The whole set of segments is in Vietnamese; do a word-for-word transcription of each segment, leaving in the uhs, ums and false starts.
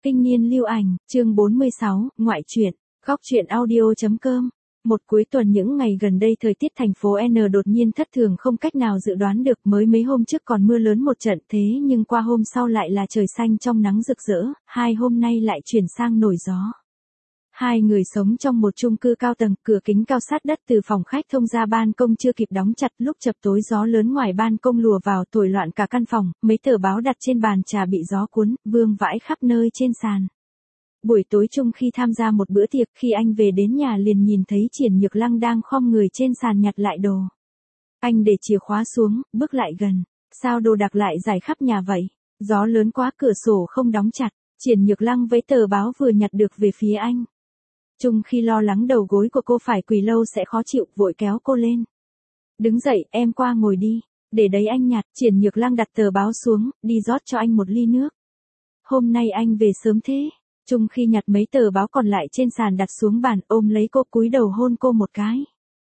Kinh niên lưu ảnh, chương bốn mươi sáu, ngoại truyện, góc truyện audio.com. Một cuối tuần những ngày gần đây thời tiết thành phố N đột nhiên thất thường không cách nào dự đoán được, mới mấy hôm trước còn mưa lớn một trận thế nhưng qua hôm sau lại là trời xanh trong nắng rực rỡ, hai hôm nay lại chuyển sang nổi gió. Hai người sống trong một chung cư cao tầng, cửa kính cao sát đất từ phòng khách thông ra ban công chưa kịp đóng chặt, lúc chập tối gió lớn ngoài ban công lùa vào thổi loạn cả căn phòng, mấy tờ báo đặt trên bàn trà bị gió cuốn, vương vãi khắp nơi trên sàn. Buổi tối chung khi tham gia một bữa tiệc, khi anh về đến nhà liền nhìn thấy Triển Nhược Lăng đang khom người trên sàn nhặt lại đồ. Anh để chìa khóa xuống, bước lại gần. Sao đồ đạc lại rải khắp nhà vậy? Gió lớn quá, cửa sổ không đóng chặt. Triển Nhược Lăng với tờ báo vừa nhặt được về phía anh. Chung khi lo lắng đầu gối của cô phải quỳ lâu sẽ khó chịu, vội kéo cô lên. Đứng dậy, em qua ngồi đi. Để đấy anh nhặt. Triển Nhược Lăng đặt tờ báo xuống, đi rót cho anh một ly nước. Hôm nay anh về sớm thế? Chung khi nhặt mấy tờ báo còn lại trên sàn đặt xuống bàn, ôm lấy cô cúi đầu hôn cô một cái.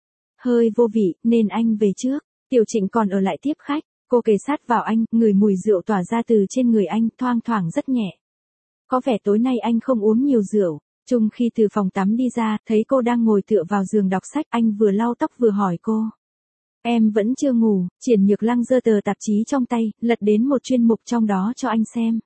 Hơi vô vị, nên anh về trước. Tiểu Trịnh còn ở lại tiếp khách. Cô kề sát vào anh, ngửi mùi rượu tỏa ra từ trên người anh, thoang thoảng rất nhẹ. Có vẻ tối nay anh không uống nhiều rượu. Chung khi từ phòng tắm đi ra, thấy cô đang ngồi tựa vào giường đọc sách, anh vừa lau tóc vừa hỏi cô. Em vẫn chưa ngủ. Triển Nhược Lăng giơ tờ tạp chí trong tay, lật đến một chuyên mục trong đó cho anh xem.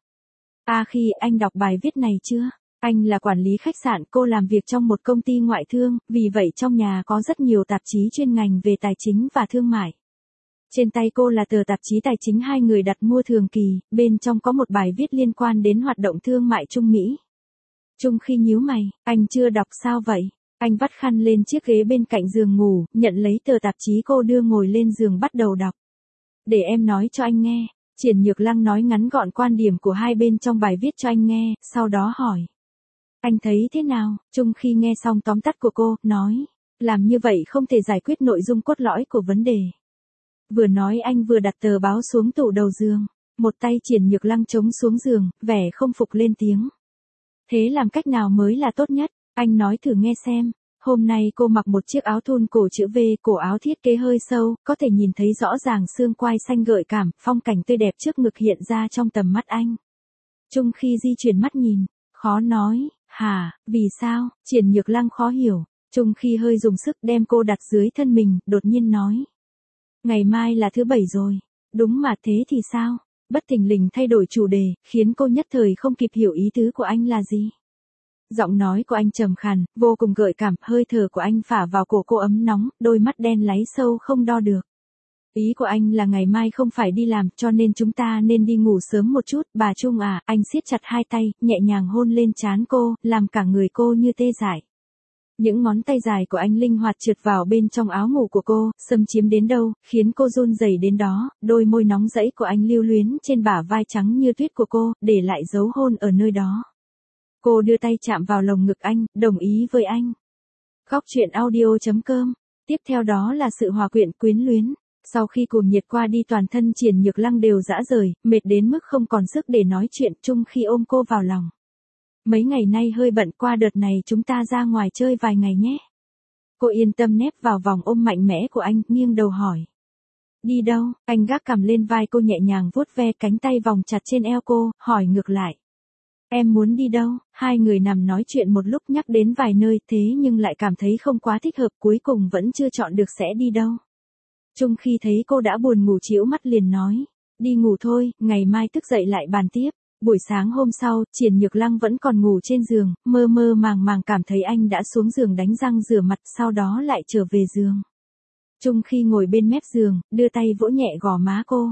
À khi anh đọc bài viết này chưa? Anh là quản lý khách sạn, cô làm việc trong một công ty ngoại thương, vì vậy trong nhà có rất nhiều tạp chí chuyên ngành về tài chính và thương mại. Trên tay cô là tờ tạp chí tài chính hai người đặt mua thường kỳ, bên trong có một bài viết liên quan đến hoạt động thương mại Trung Mỹ. Chung khi nhíu mày, anh chưa đọc sao vậy? Anh vắt khăn lên chiếc ghế bên cạnh giường ngủ, nhận lấy tờ tạp chí cô đưa ngồi lên giường bắt đầu đọc. Để em nói cho anh nghe. Triển Nhược Lăng nói ngắn gọn quan điểm của hai bên trong bài viết cho anh nghe, sau đó hỏi. Anh thấy thế nào? Chung khi nghe xong tóm tắt của cô, nói. Làm như vậy không thể giải quyết nội dung cốt lõi của vấn đề. Vừa nói anh vừa đặt tờ báo xuống tủ đầu giường. Một tay Triển Nhược Lăng chống xuống giường, vẻ không phục lên tiếng. Thế làm cách nào mới là tốt nhất? Anh nói thử nghe xem. Hôm nay cô mặc một chiếc áo thun cổ chữ V, cổ áo thiết kế hơi sâu, có thể nhìn thấy rõ ràng xương quai xanh gợi cảm, phong cảnh tươi đẹp trước ngực hiện ra trong tầm mắt anh. Chung khi di chuyển mắt nhìn, khó nói, hả, vì sao? Triển Nhược Lăng khó hiểu. Chung khi hơi dùng sức đem cô đặt dưới thân mình, đột nhiên nói. Ngày mai là thứ bảy rồi. Đúng mà, thế thì sao? Bất thình lình thay đổi chủ đề, khiến cô nhất thời không kịp hiểu ý tứ của anh là gì. Giọng nói của anh trầm khàn, vô cùng gợi cảm, hơi thở của anh phả vào cổ cô ấm nóng, đôi mắt đen láy sâu không đo được. Ý của anh là ngày mai không phải đi làm, cho nên chúng ta nên đi ngủ sớm một chút, bà Trung à. Anh siết chặt hai tay, nhẹ nhàng hôn lên trán cô, làm cả người cô như tê dại. Những ngón tay dài của anh linh hoạt trượt vào bên trong áo ngủ của cô, xâm chiếm đến đâu, khiến cô run rẩy đến đó, đôi môi nóng rẫy của anh lưu luyến trên bả vai trắng như tuyết của cô, để lại dấu hôn ở nơi đó. Cô đưa tay chạm vào lồng ngực anh, đồng ý với anh. Góc truyện audio.com. Tiếp theo đó là sự hòa quyện quyến luyến. Sau khi cuồng nhiệt qua đi, toàn thân Triển Nhược Lăng đều rã rời, mệt đến mức không còn sức để nói chuyện. Chung khi ôm cô vào lòng. Mấy ngày nay hơi bận, qua đợt này chúng ta ra ngoài chơi vài ngày nhé. Cô yên tâm nép vào vòng ôm mạnh mẽ của anh, nghiêng đầu hỏi. Đi đâu? Anh gác cằm lên vai cô, nhẹ nhàng vuốt ve cánh tay vòng chặt trên eo cô, hỏi ngược lại. Em muốn đi đâu? Hai người nằm nói chuyện một lúc, nhắc đến vài nơi, thế nhưng lại cảm thấy không quá thích hợp, cuối cùng vẫn chưa chọn được sẽ đi đâu. Chung khi thấy cô đã buồn ngủ trĩu mắt liền nói. Đi ngủ thôi, ngày mai thức dậy lại bàn tiếp. Buổi sáng hôm sau, Triển Nhược Lăng vẫn còn ngủ trên giường, mơ mơ màng màng cảm thấy anh đã xuống giường đánh răng rửa mặt, sau đó lại trở về giường. Chung khi ngồi bên mép giường, đưa tay vỗ nhẹ gò má cô.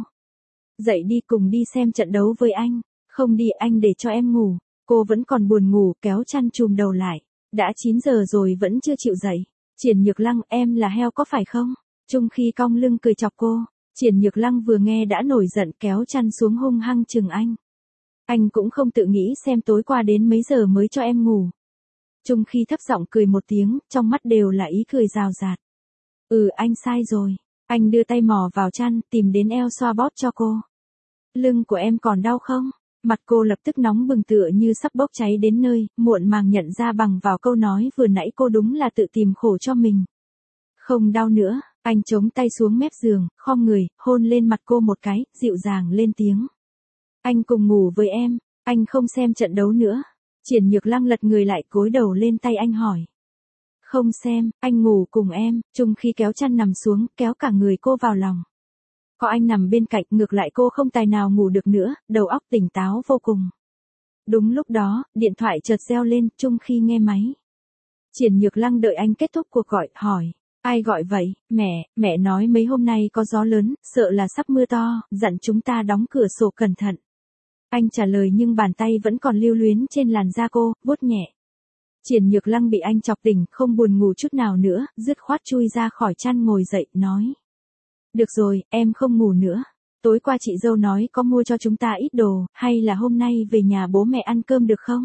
Dậy đi, cùng đi xem trận đấu với anh. Không đi, anh để cho em ngủ. Cô vẫn còn buồn ngủ, kéo chăn chùm đầu lại. Đã chín giờ rồi vẫn chưa chịu dậy. Triển Nhược Lăng, em là heo có phải không? Chung khi cong lưng cười chọc cô. Triển Nhược Lăng vừa nghe đã nổi giận, kéo chăn xuống hung hăng chừng anh. Anh cũng không tự nghĩ xem tối qua đến mấy giờ mới cho em ngủ. Chung khi thấp giọng cười một tiếng, trong mắt đều là ý cười rào rạt. Ừ, anh sai rồi. Anh đưa tay mò vào chăn, tìm đến eo xoa bóp cho cô. Lưng của em còn đau không? Mặt cô lập tức nóng bừng tựa như sắp bốc cháy đến nơi, muộn màng nhận ra bằng vào câu nói vừa nãy cô đúng là tự tìm khổ cho mình. Không đau nữa, anh chống tay xuống mép giường, khom người, hôn lên mặt cô một cái, dịu dàng lên tiếng. Anh cùng ngủ với em. Anh không xem trận đấu nữa. Triển Nhược Lăng lật người lại cúi đầu lên tay anh hỏi. Không xem, anh ngủ cùng em. Trung Khi kéo chăn nằm xuống, kéo cả người cô vào lòng. Có anh nằm bên cạnh, ngược lại cô không tài nào ngủ được nữa, đầu óc tỉnh táo vô cùng. Đúng lúc đó, điện thoại chợt reo lên, Trung Khi nghe máy. Triển Nhược Lăng đợi anh kết thúc cuộc gọi, hỏi. Ai gọi vậy? Mẹ, mẹ nói mấy hôm nay có gió lớn, sợ là sắp mưa to, dặn chúng ta đóng cửa sổ cẩn thận. Anh trả lời nhưng bàn tay vẫn còn lưu luyến trên làn da cô, vuốt nhẹ. Triển Nhược Lăng bị anh chọc tỉnh, không buồn ngủ chút nào nữa, dứt khoát chui ra khỏi chăn ngồi dậy, nói. Được rồi, em không ngủ nữa. Tối qua chị dâu nói có mua cho chúng ta ít đồ, hay là hôm nay về nhà bố mẹ ăn cơm được không?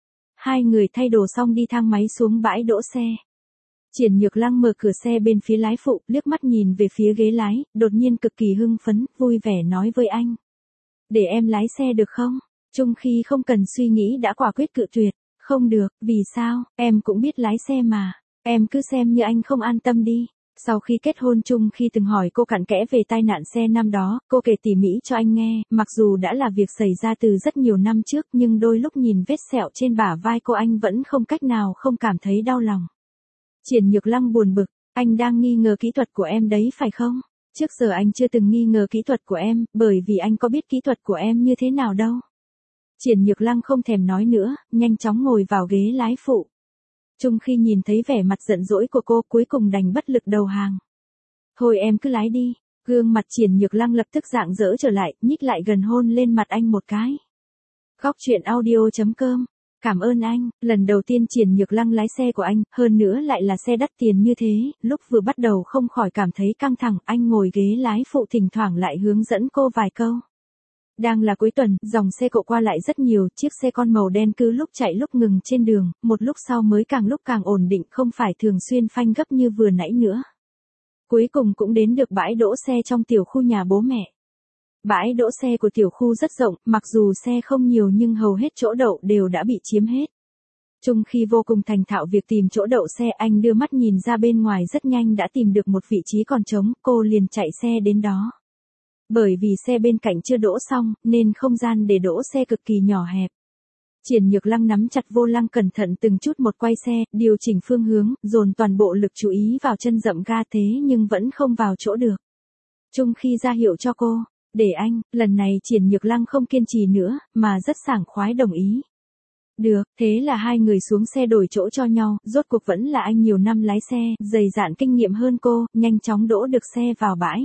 Hai người thay đồ xong đi thang máy xuống bãi đỗ xe. Triển Nhược Lăng mở cửa xe bên phía lái phụ, liếc mắt nhìn về phía ghế lái, đột nhiên cực kỳ hưng phấn, vui vẻ nói với anh. Để em lái xe được không? Trung Khi không cần suy nghĩ đã quả quyết cự tuyệt. Không được, vì sao, em cũng biết lái xe mà. Em cứ xem như anh không an tâm đi. Sau khi kết hôn Trung Khi từng hỏi cô cặn kẽ về tai nạn xe năm đó, cô kể tỉ mỉ cho anh nghe, mặc dù đã là việc xảy ra từ rất nhiều năm trước nhưng đôi lúc nhìn vết sẹo trên bả vai cô anh vẫn không cách nào không cảm thấy đau lòng. Triển Nhược Lăng buồn bực, anh đang nghi ngờ kỹ thuật của em đấy phải không? Trước giờ anh chưa từng nghi ngờ kỹ thuật của em, bởi vì anh có biết kỹ thuật của em như thế nào đâu. Triển Nhược Lăng không thèm nói nữa, nhanh chóng ngồi vào ghế lái phụ. Trung Khi nhìn thấy vẻ mặt giận dỗi của cô cuối cùng đành bất lực đầu hàng. Thôi em cứ lái đi. Gương mặt Triển Nhược Lăng lập tức rạng rỡ trở lại, nhích lại gần hôn lên mặt anh một cái. Góc truyện audio chấm com. Cảm ơn anh, lần đầu tiên Triển Nhược Lăng lái xe của anh, hơn nữa lại là xe đắt tiền như thế, lúc vừa bắt đầu không khỏi cảm thấy căng thẳng, anh ngồi ghế lái phụ thỉnh thoảng lại hướng dẫn cô vài câu. Đang là cuối tuần, dòng xe cộ qua lại rất nhiều, chiếc xe con màu đen cứ lúc chạy lúc ngừng trên đường, một lúc sau mới càng lúc càng ổn định, không phải thường xuyên phanh gấp như vừa nãy nữa. Cuối cùng cũng đến được bãi đỗ xe trong tiểu khu nhà bố mẹ. Bãi đỗ xe của tiểu khu rất rộng, mặc dù xe không nhiều nhưng hầu hết chỗ đậu đều đã bị chiếm hết. Trung Khi vô cùng thành thạo việc tìm chỗ đậu xe, anh đưa mắt nhìn ra bên ngoài rất nhanh đã tìm được một vị trí còn trống, cô liền chạy xe đến đó. Bởi vì xe bên cạnh chưa đỗ xong, nên không gian để đỗ xe cực kỳ nhỏ hẹp. Triển Nhược Lăng nắm chặt vô lăng cẩn thận từng chút một quay xe, điều chỉnh phương hướng, dồn toàn bộ lực chú ý vào chân dậm ga thế nhưng vẫn không vào chỗ được. Trung Khi ra hiệu cho cô, để anh, lần này Triển Nhược Lăng không kiên trì nữa, mà rất sảng khoái đồng ý. Được, thế là hai người xuống xe đổi chỗ cho nhau, rốt cuộc vẫn là anh nhiều năm lái xe, dày dạn kinh nghiệm hơn cô, nhanh chóng đỗ được xe vào bãi.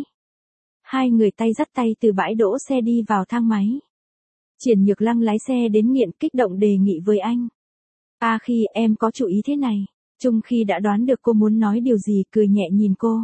Hai người tay dắt tay từ bãi đỗ xe đi vào thang máy. Triển Nhược Lăng lái xe đến nghiện kích động đề nghị với anh. À khi em có chủ ý thế này. Trung Khi đã đoán được cô muốn nói điều gì, cười nhẹ nhìn cô.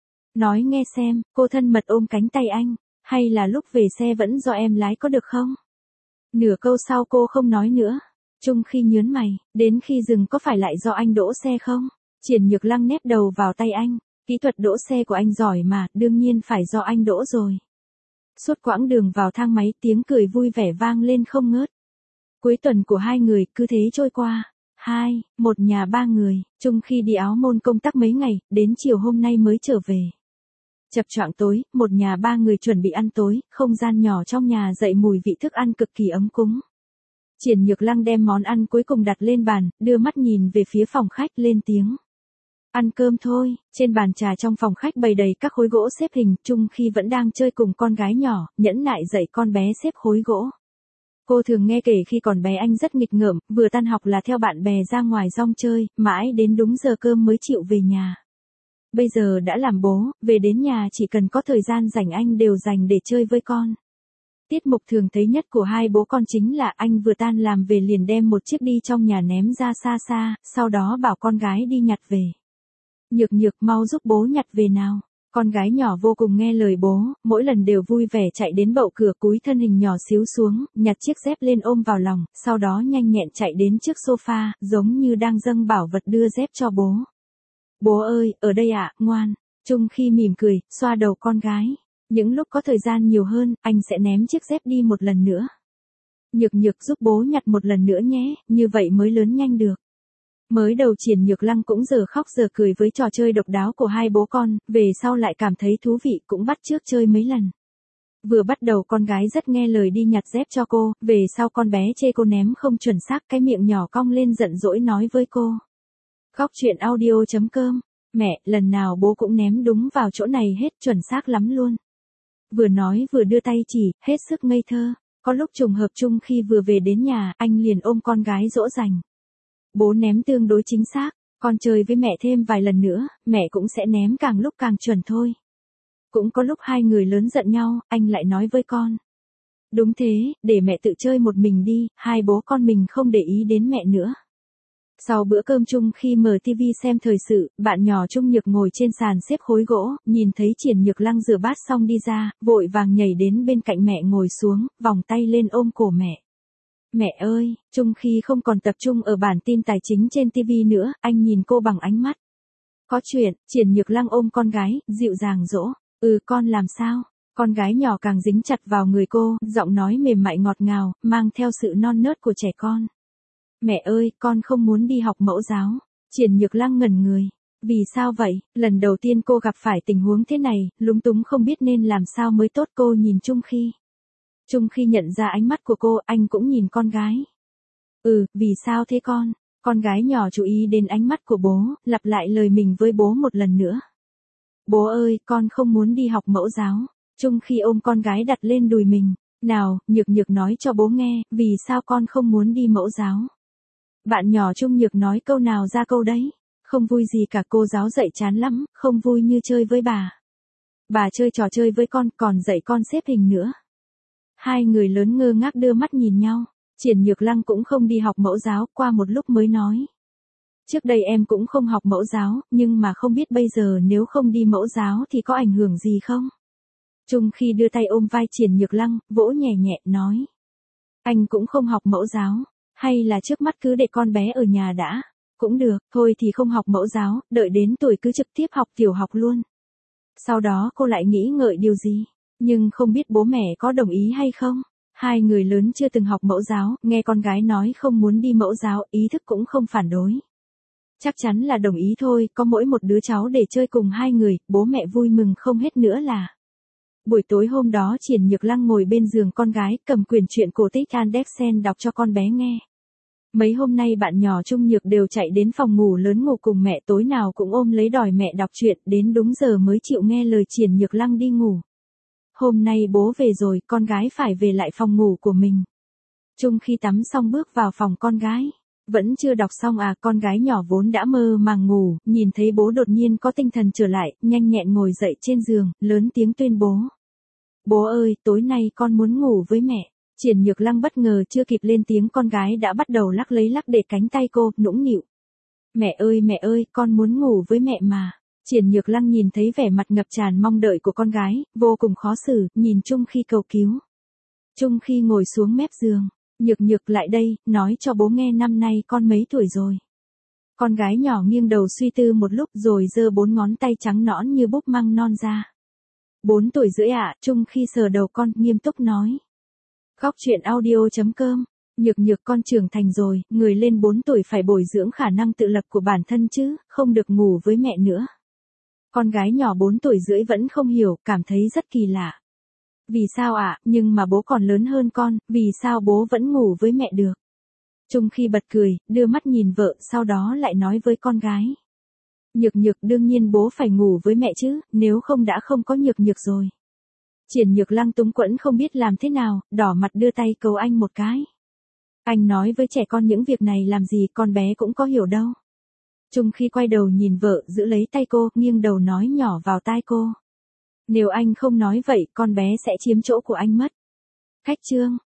Nói nghe xem, cô thân mật ôm cánh tay anh. Hay là lúc về xe vẫn do em lái có được không? Nửa câu sau cô không nói nữa. Trung Khi nhớn mày, đến khi dừng có phải lại do anh đỗ xe không? Triển Nhược Lăng nép đầu vào tay anh. Kỹ thuật đỗ xe của anh giỏi mà, đương nhiên phải do anh đỗ rồi. Suốt quãng đường vào thang máy tiếng cười vui vẻ vang lên không ngớt. Cuối tuần của hai người cứ thế trôi qua. Hai, một nhà ba người, Trung Khi đi Áo Môn công tác mấy ngày, đến chiều hôm nay mới trở về. Chập choạng tối, một nhà ba người chuẩn bị ăn tối, không gian nhỏ trong nhà dậy mùi vị thức ăn cực kỳ ấm cúng. Triển Nhược Lăng đem món ăn cuối cùng đặt lên bàn, đưa mắt nhìn về phía phòng khách lên tiếng. Ăn cơm thôi, trên bàn trà trong phòng khách bày đầy các khối gỗ xếp hình, Trung Khi vẫn đang chơi cùng con gái nhỏ, nhẫn nại dạy con bé xếp khối gỗ. Cô thường nghe kể khi còn bé anh rất nghịch ngợm, vừa tan học là theo bạn bè ra ngoài rong chơi, mãi đến đúng giờ cơm mới chịu về nhà. Bây giờ đã làm bố, về đến nhà chỉ cần có thời gian rảnh anh đều dành để chơi với con. Tiết mục thường thấy nhất của hai bố con chính là anh vừa tan làm về liền đem một chiếc đi trong nhà ném ra xa xa, sau đó bảo con gái đi nhặt về. Nhược Nhược mau giúp bố nhặt về nào. Con gái nhỏ vô cùng nghe lời bố, mỗi lần đều vui vẻ chạy đến bậu cửa cúi thân hình nhỏ xíu xuống, nhặt chiếc dép lên ôm vào lòng, sau đó nhanh nhẹn chạy đến trước sofa, giống như đang dâng bảo vật đưa dép cho bố. Bố ơi, ở đây ạ, ngoan. Trung Khi mỉm cười, xoa đầu con gái. Những lúc có thời gian nhiều hơn, anh sẽ ném chiếc dép đi một lần nữa. Nhược Nhược giúp bố nhặt một lần nữa nhé, như vậy mới lớn nhanh được. Mới đầu Triển Nhược Lăng cũng giờ khóc giờ cười với trò chơi độc đáo của hai bố con, về sau lại cảm thấy thú vị cũng bắt chước chơi mấy lần. Vừa bắt đầu con gái rất nghe lời đi nhặt dép cho cô, về sau con bé chê cô ném không chuẩn xác, cái miệng nhỏ cong lên giận dỗi nói với cô. Góc chuyện audio chấm com. Mẹ, lần nào bố cũng ném đúng vào chỗ này hết, chuẩn xác lắm luôn. Vừa nói vừa đưa tay chỉ, hết sức ngây thơ. Có lúc trùng hợp chung khi vừa về đến nhà, anh liền ôm con gái dỗ dành. Bố ném tương đối chính xác, con chơi với mẹ thêm vài lần nữa, mẹ cũng sẽ ném càng lúc càng chuẩn thôi. Cũng có lúc hai người lớn giận nhau, anh lại nói với con. Đúng thế, để mẹ tự chơi một mình đi, hai bố con mình không để ý đến mẹ nữa. Sau bữa cơm chung khi mở tivi xem thời sự, bạn nhỏ Trung Nhược ngồi trên sàn xếp khối gỗ, nhìn thấy Triển Nhược Lăng rửa bát xong đi ra, vội vàng nhảy đến bên cạnh mẹ ngồi xuống, vòng tay lên ôm cổ mẹ. Mẹ ơi, Trung khi không còn tập trung ở bản tin tài chính trên tivi nữa, anh nhìn cô bằng ánh mắt. Có chuyện, Triển Nhược Lăng ôm con gái, dịu dàng dỗ. Ừ, con làm sao? Con gái nhỏ càng dính chặt vào người cô, giọng nói mềm mại ngọt ngào, mang theo sự non nớt của trẻ con. Mẹ ơi, con không muốn đi học mẫu giáo. Triển Nhược Lăng ngẩn người. Vì sao vậy? Lần đầu tiên cô gặp phải tình huống thế này, lúng túng không biết nên làm sao mới tốt. Cô nhìn Trung Khi. Trung Khi nhận ra ánh mắt của cô, anh cũng nhìn con gái. Ừ, vì sao thế con? Con gái nhỏ chú ý đến ánh mắt của bố, lặp lại lời mình với bố một lần nữa. Bố ơi, con không muốn đi học mẫu giáo. Trung Khi ôm con gái đặt lên đùi mình. Nào, Nhược Nhược nói cho bố nghe, vì sao con không muốn đi mẫu giáo. Bạn nhỏ Trung Nhược nói câu nào ra câu đấy. Không vui gì cả, cô giáo dạy chán lắm, không vui như chơi với bà. Bà chơi trò chơi với con, còn dạy con xếp hình nữa. Hai người lớn ngơ ngác đưa mắt nhìn nhau. Triển Nhược Lăng cũng không đi học mẫu giáo, qua một lúc mới nói. Trước đây em cũng không học mẫu giáo, nhưng mà không biết bây giờ nếu không đi mẫu giáo thì có ảnh hưởng gì không? Trung Khi đưa tay ôm vai Triển Nhược Lăng, vỗ nhẹ nhẹ, nói. Anh cũng không học mẫu giáo, hay là trước mắt cứ để con bé ở nhà đã? Cũng được, thôi thì không học mẫu giáo, đợi đến tuổi cứ trực tiếp học tiểu học luôn. Sau đó cô lại nghĩ ngợi điều gì, nhưng không biết bố mẹ có đồng ý hay không? Hai người lớn chưa từng học mẫu giáo, nghe con gái nói không muốn đi mẫu giáo, ý thức cũng không phản đối. Chắc chắn là đồng ý thôi, có mỗi một đứa cháu để chơi cùng hai người, bố mẹ vui mừng không hết nữa là. Buổi tối hôm đó Triển Nhược Lăng ngồi bên giường con gái, cầm quyển truyện cổ tích Andersen đọc cho con bé nghe. Mấy hôm nay bạn nhỏ Trung Nhược đều chạy đến phòng ngủ lớn ngủ cùng mẹ, tối nào cũng ôm lấy đòi mẹ đọc truyện, đến đúng giờ mới chịu nghe lời Triển Nhược Lăng đi ngủ. Hôm nay bố về rồi, con gái phải về lại phòng ngủ của mình. Trung Khi tắm xong bước vào phòng con gái. Vẫn chưa đọc xong à, con gái nhỏ vốn đã mơ màng ngủ, nhìn thấy bố đột nhiên có tinh thần trở lại, nhanh nhẹn ngồi dậy trên giường, lớn tiếng tuyên bố. Bố ơi, tối nay con muốn ngủ với mẹ. Triển Nhược Lăng bất ngờ chưa kịp lên tiếng con gái đã bắt đầu lắc lấy lắc để cánh tay cô, nũng nịu. Mẹ ơi mẹ ơi, con muốn ngủ với mẹ mà. Triển Nhược Lăng nhìn thấy vẻ mặt ngập tràn mong đợi của con gái, vô cùng khó xử, nhìn Trung Khi cầu cứu. Trung Khi ngồi xuống mép giường. Nhược Nhược lại đây, nói cho bố nghe năm nay con mấy tuổi rồi. Con gái nhỏ nghiêng đầu suy tư một lúc rồi giơ bốn ngón tay trắng nõn như búp măng non ra. Bốn tuổi rưỡi ạ, Trung Khi sờ đầu con, nghiêm túc nói. Góc chuyện audio chấm com. Nhược Nhược con trưởng thành rồi, người lên bốn tuổi phải bồi dưỡng khả năng tự lập của bản thân chứ, không được ngủ với mẹ nữa. Con gái nhỏ bốn tuổi rưỡi vẫn không hiểu, cảm thấy rất kỳ lạ. Vì sao ạ, à? Nhưng mà bố còn lớn hơn con, vì sao bố vẫn ngủ với mẹ được? Trung Khi bật cười, đưa mắt nhìn vợ, sau đó lại nói với con gái. Nhược Nhược đương nhiên bố phải ngủ với mẹ chứ, nếu không đã không có Nhược Nhược rồi. Triển Nhược Lăng túng quẫn không biết làm thế nào, đỏ mặt đưa tay cầu anh một cái. Anh nói với trẻ con những việc này làm gì, con bé cũng có hiểu đâu. Trung Khi quay đầu nhìn vợ, giữ lấy tay cô, nghiêng đầu nói nhỏ vào tai cô. Nếu anh không nói vậy, con bé sẽ chiếm chỗ của anh mất. Cách chương.